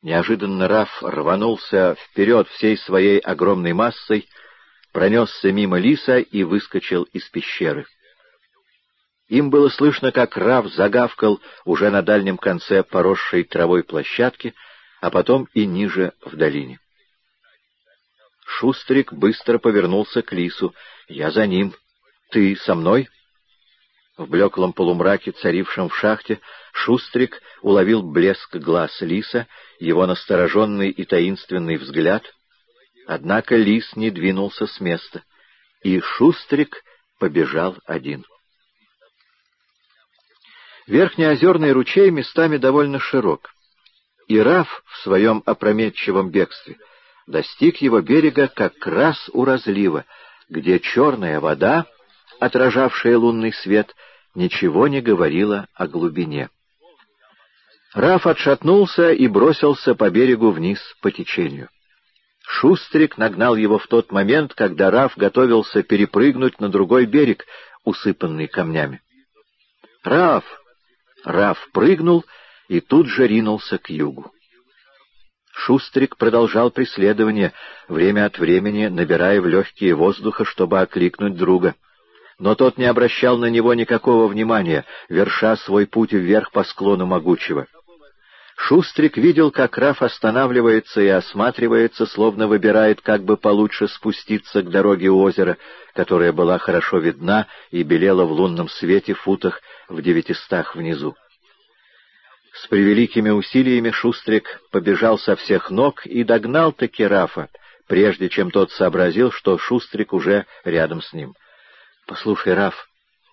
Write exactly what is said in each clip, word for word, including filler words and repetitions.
Неожиданно Раф рванулся вперед всей своей огромной массой, пронесся мимо лиса и выскочил из пещеры. Им было слышно, как Раф загавкал уже на дальнем конце поросшей травой площадки, а потом и ниже в долине. Шустрик быстро повернулся к лису. «Я за ним. Ты со мной?» В блеклом полумраке, царившем в шахте, Шустрик уловил блеск глаз лиса, его настороженный и таинственный взгляд. Однако лис не двинулся с места, и Шустрик побежал один. Верхнеозерный ручей местами довольно широк, и Раф в своем опрометчивом бегстве достиг его берега как раз у разлива, где черная вода, отражавшая лунный свет, ничего не говорила о глубине. Раф отшатнулся и бросился по берегу вниз по течению. Шустрик нагнал его в тот момент, когда Раф готовился перепрыгнуть на другой берег, усыпанный камнями. «Раф!» Раф прыгнул и тут же ринулся к югу. Шустрик продолжал преследование, время от времени набирая в легкие воздуха, чтобы окликнуть друга. Но тот не обращал на него никакого внимания, верша свой путь вверх по склону могучего. Шустрик видел, как Раф останавливается и осматривается, словно выбирает, как бы получше спуститься к дороге у озера, которая была хорошо видна и белела в лунном свете футах в девятистах внизу. С превеликими усилиями Шустрик побежал со всех ног и догнал-таки Рафа, прежде чем тот сообразил, что Шустрик уже рядом с ним. «Послушай, Раф».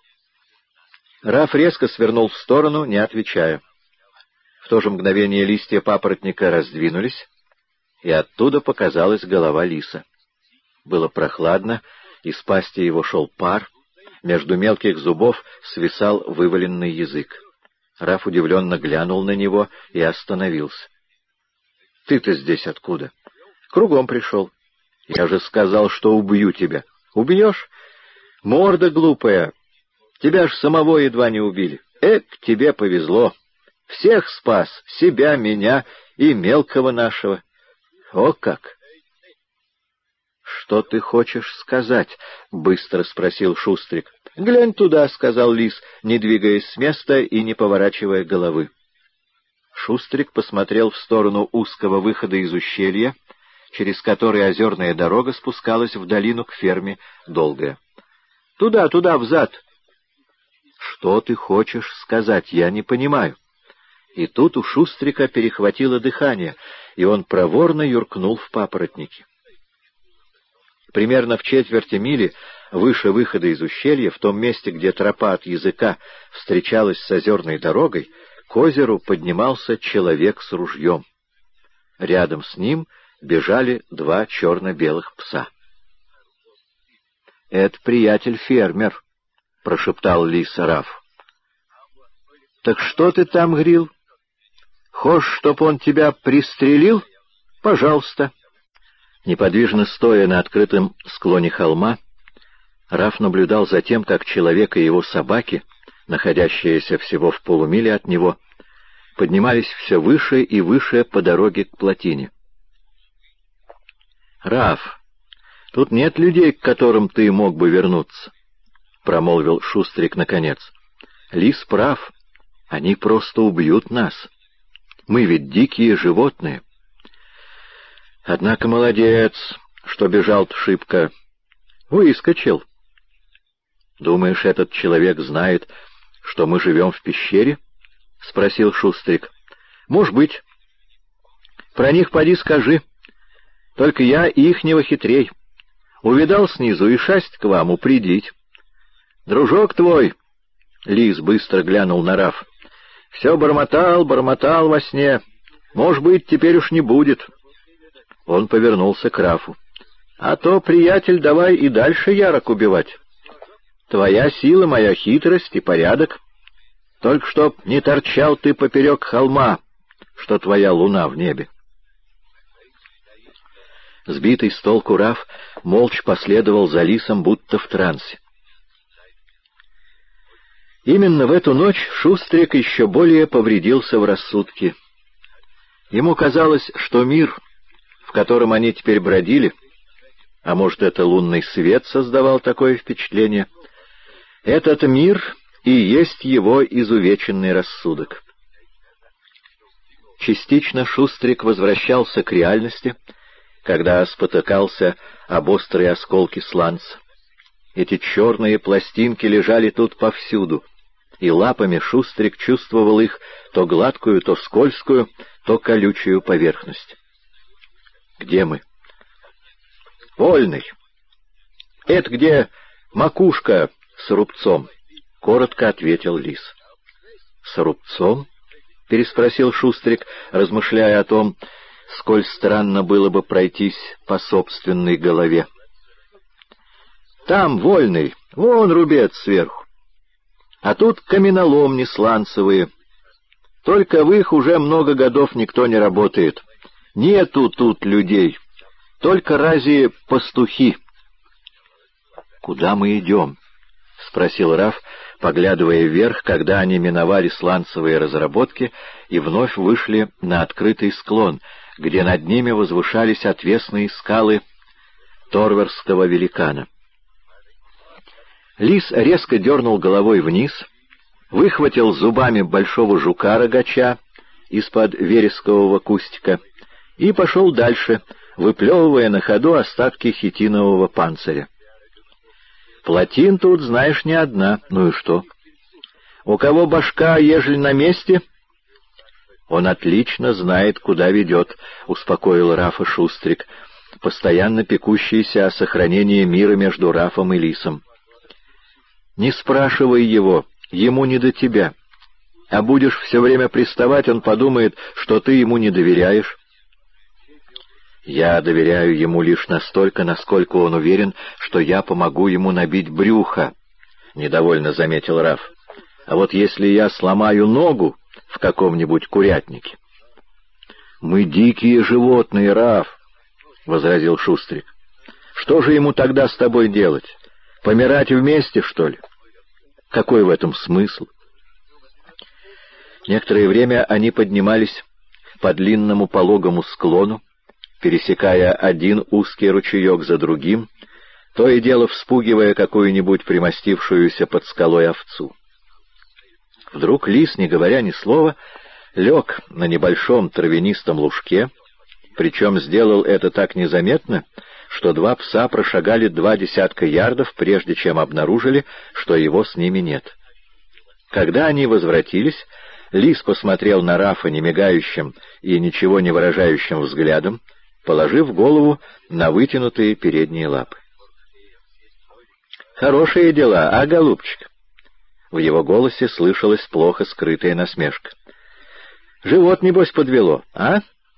Раф резко свернул в сторону, не отвечая. В то же мгновение листья папоротника раздвинулись, и оттуда показалась голова лиса. Было прохладно, из пасти его шел пар, между мелких зубов свисал вываленный язык. Раф удивленно глянул на него и остановился. — Ты-то здесь откуда? — Кругом пришел. — Я же сказал, что убью тебя. — Убьешь? — Морда глупая. Тебя ж самого едва не убили. Эк, тебе повезло. Всех спас, себя, меня и мелкого нашего. О как! — Что ты хочешь сказать? — быстро спросил Шустрик. — Глянь туда, — сказал лис, не двигаясь с места и не поворачивая головы. Шустрик посмотрел в сторону узкого выхода из ущелья, через который озерная дорога спускалась в долину к ферме Долгая. — Туда, туда, взад. — Что ты хочешь сказать? Я не понимаю. И тут у Шустрика перехватило дыхание, и он проворно юркнул в папоротники. Примерно в четверти мили выше выхода из ущелья, в том месте, где тропа от языка встречалась с озерной дорогой, к озеру поднимался человек с ружьем. Рядом с ним бежали два черно-белых пса. — Это приятель-фермер, — прошептал лис Раф. — Так что ты там грил? Хочешь, чтоб он тебя пристрелил? Пожалуйста. Неподвижно стоя на открытом склоне холма, Раф наблюдал за тем, как человек и его собаки, находящиеся всего в полумиле от него, поднимались все выше и выше по дороге к плотине. — Раф, тут нет людей, к которым ты мог бы вернуться, — промолвил Шустрик наконец. — Лис прав, они просто убьют нас. Мы ведь дикие животные. Однако молодец, что бежал-то шибко. Выскочил. Думаешь, этот человек знает, что мы живем в пещере? — спросил Шустрик. — Может быть. Про них поди скажи. Только я ихнего хитрей. Увидал снизу и шасть к вам, упредить. Дружок твой, — лис быстро глянул на Раф, — все бормотал, бормотал во сне. Может быть, теперь уж не будет. Он повернулся к Рафу. — А то, приятель, давай и дальше ярок убивать. Твоя сила, моя хитрость и порядок. Только чтоб не торчал ты поперек холма, что твоя луна в небе. Сбитый с толку Раф молча последовал за лисом, будто в трансе. Именно в эту ночь Шустрик еще более повредился в рассудке. Ему казалось, что мир, в котором они теперь бродили, а может, это лунный свет создавал такое впечатление, этот мир и есть его изувеченный рассудок. Частично Шустрик возвращался к реальности, когда спотыкался об острые осколки сланца. Эти черные пластинки лежали тут повсюду, и лапами Шустрик чувствовал их то гладкую, то скользкую, то колючую поверхность. «Где мы?» «Вольный. Это где макушка с рубцом», — коротко ответил лис. «С рубцом?» — переспросил Шустрик, размышляя о том, сколь странно было бы пройтись по собственной голове. «Там, Вольный, вон рубец сверху. А тут каменоломни сланцевые. Только в их уже много годов никто не работает. Нету тут людей, только разве пастухи». «Куда мы идем?» — спросил Раф, поглядывая вверх, когда они миновали сланцевые разработки и вновь вышли на открытый склон, где над ними возвышались отвесные скалы Торверского великана. Лис резко дернул головой вниз, выхватил зубами большого жука-рогача из-под верескового кустика и пошел дальше, выплевывая на ходу остатки хитинового панциря. «Плотин тут, знаешь, не одна. Ну и что? У кого башка, ежели на месте?» «Он отлично знает, куда ведет», — успокоил Рафа Шустрик, постоянно пекущийся о сохранении мира между Рафом и Лисом. «Не спрашивай его, ему не до тебя. А будешь все время приставать, он подумает, что ты ему не доверяешь». «Я доверяю ему лишь настолько, насколько он уверен, что я помогу ему набить брюхо», — недовольно заметил Раф. «А вот если я сломаю ногу в каком-нибудь курятнике...» «Мы дикие животные, Раф», — возразил Шустрик. «Что же ему тогда с тобой делать? Помирать вместе, что ли? Какой в этом смысл?» Некоторое время они поднимались по длинному пологому склону, пересекая один узкий ручеек за другим, то и дело вспугивая какую-нибудь примостившуюся под скалой овцу. Вдруг лис, не говоря ни слова, лег на небольшом травянистом лужке, причем сделал это так незаметно, что два пса прошагали два десятка ярдов, прежде чем обнаружили, что его с ними нет. Когда они возвратились, лис посмотрел на Рафа немигающим и ничего не выражающим взглядом, положив голову на вытянутые передние лапы. «Хорошие дела, а, голубчик?» В его голосе слышалась плохо скрытая насмешка. «Живот, небось, подвело, а?»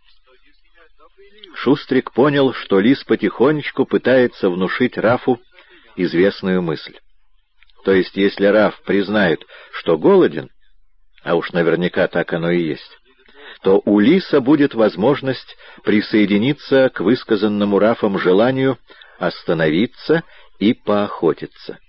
Шустрик понял, что лис потихонечку пытается внушить Рафу известную мысль. То есть, если Раф признает, что голоден, а уж наверняка так оно и есть, то у лиса будет возможность присоединиться к высказанному Рафом желанию остановиться и поохотиться.